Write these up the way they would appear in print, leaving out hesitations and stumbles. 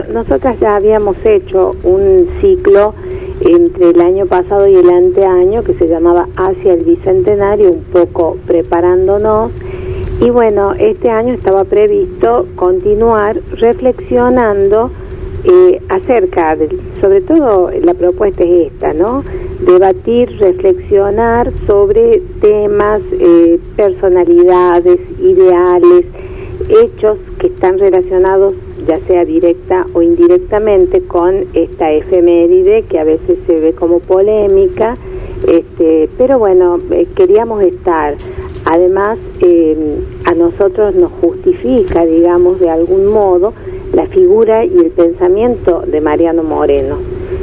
nosotras ya habíamos hecho un ciclo entre el año pasado y el anteaño que se llamaba Hacia el Bicentenario, un poco preparándonos, y bueno, este año estaba previsto continuar reflexionando acerca de, sobre todo la propuesta es esta, ¿no? Debatir, reflexionar sobre temas, personalidades, ideales, hechos que están relacionados ya sea directa o indirectamente con esta efeméride que a veces se ve como polémica, pero bueno, queríamos estar, además a nosotros nos justifica, digamos, de algún modo la figura y el pensamiento de Mariano Moreno.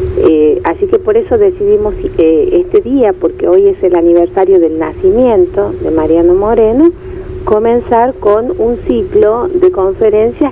Así que por eso decidimos este día, porque hoy es el aniversario del nacimiento de Mariano Moreno, comenzar con un ciclo de conferencias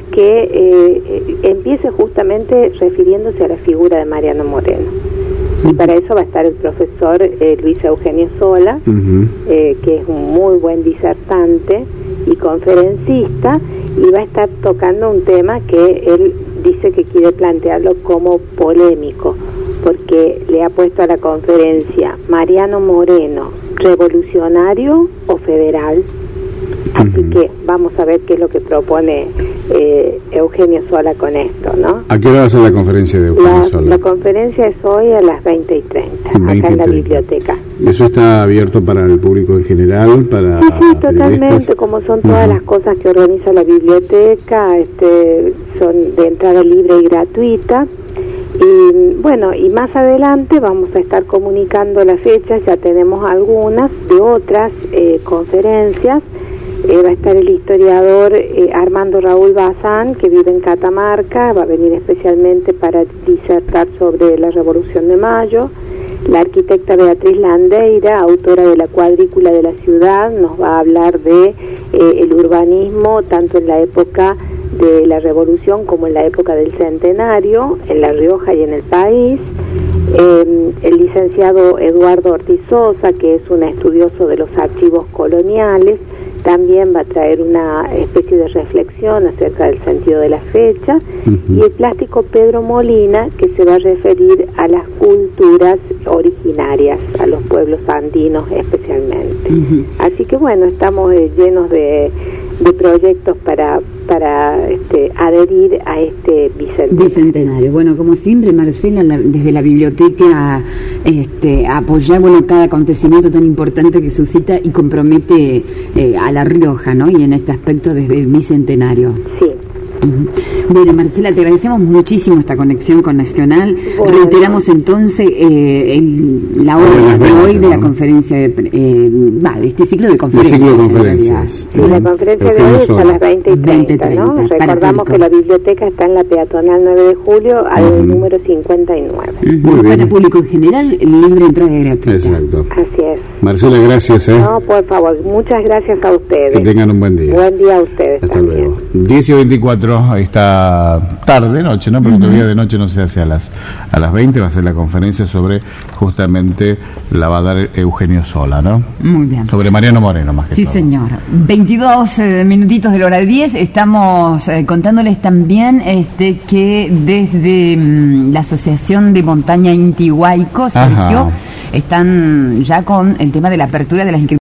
que empiece justamente refiriéndose a la figura de Mariano Moreno. Y para eso va a estar el profesor Luis Eugenio Sola, que es un muy buen disertante y conferencista, y va a estar tocando un tema que él dice que quiere plantearlo como polémico, porque le ha puesto a la conferencia Mariano Moreno, ¿revolucionario o federal? Así que vamos a ver qué es lo que propone Eugenio Sola con esto, ¿no? ¿A qué hora va a ser la conferencia de Eugenio Sola? La conferencia es hoy a las 20:30, acá en la biblioteca. ¿Y eso está abierto para el público en general? Para sí, totalmente, como son todas las cosas que organiza la biblioteca, son de entrada libre y gratuita. Y bueno, y más adelante vamos a estar comunicando las fechas, ya tenemos algunas de otras conferencias. Va a estar el historiador Armando Raúl Bazán, que vive en Catamarca, va a venir especialmente para disertar sobre la Revolución de Mayo. La arquitecta Beatriz Landeira, autora de La Cuadrícula de la Ciudad, nos va a hablar de el urbanismo, tanto en la época de la Revolución como en la época del Centenario, en La Rioja y en el país. El licenciado Eduardo Ortiz Sosa, que es un estudioso de los archivos coloniales, también va a traer una especie de reflexión acerca del sentido de la fecha, y el plástico Pedro Molina, que se va a referir a las culturas originarias, a los pueblos andinos especialmente. Así que bueno, estamos llenos de proyectos para adherir a este bicentenario. Bueno, como siempre, Marcela, desde la biblioteca apoyar cada acontecimiento tan importante que suscita y compromete a La Rioja, ¿no? Y en este aspecto desde el bicentenario. Sí. Bueno, Marcela, te agradecemos muchísimo esta conexión con Nacional. Reiteramos entonces la hora de hoy de la conferencia de este ciclo de conferencias. Sí, la conferencia de hoy es a las 20:30, ¿no? Recordamos que la biblioteca está en la peatonal 9 de julio, al número 59. Para público en general, libre entrada y gratuita. Exacto. Así es. Marcela, gracias. No, por favor, muchas gracias a ustedes. Que tengan un buen día. Buen día a ustedes. Hasta también. luego. 10:24, esta tarde, noche, ¿no? Porque todavía de noche no se hace a las 20, va a ser la conferencia sobre, justamente, la va a dar Eugenio Sola, ¿no? Muy bien. Sobre Mariano Moreno, más que todo. Sí, señor. 22 minutitos de la hora de 10, estamos contándoles también que desde la Asociación de Montaña Inti Huayco, Sergio, están ya con el tema de la apertura de las inscripciones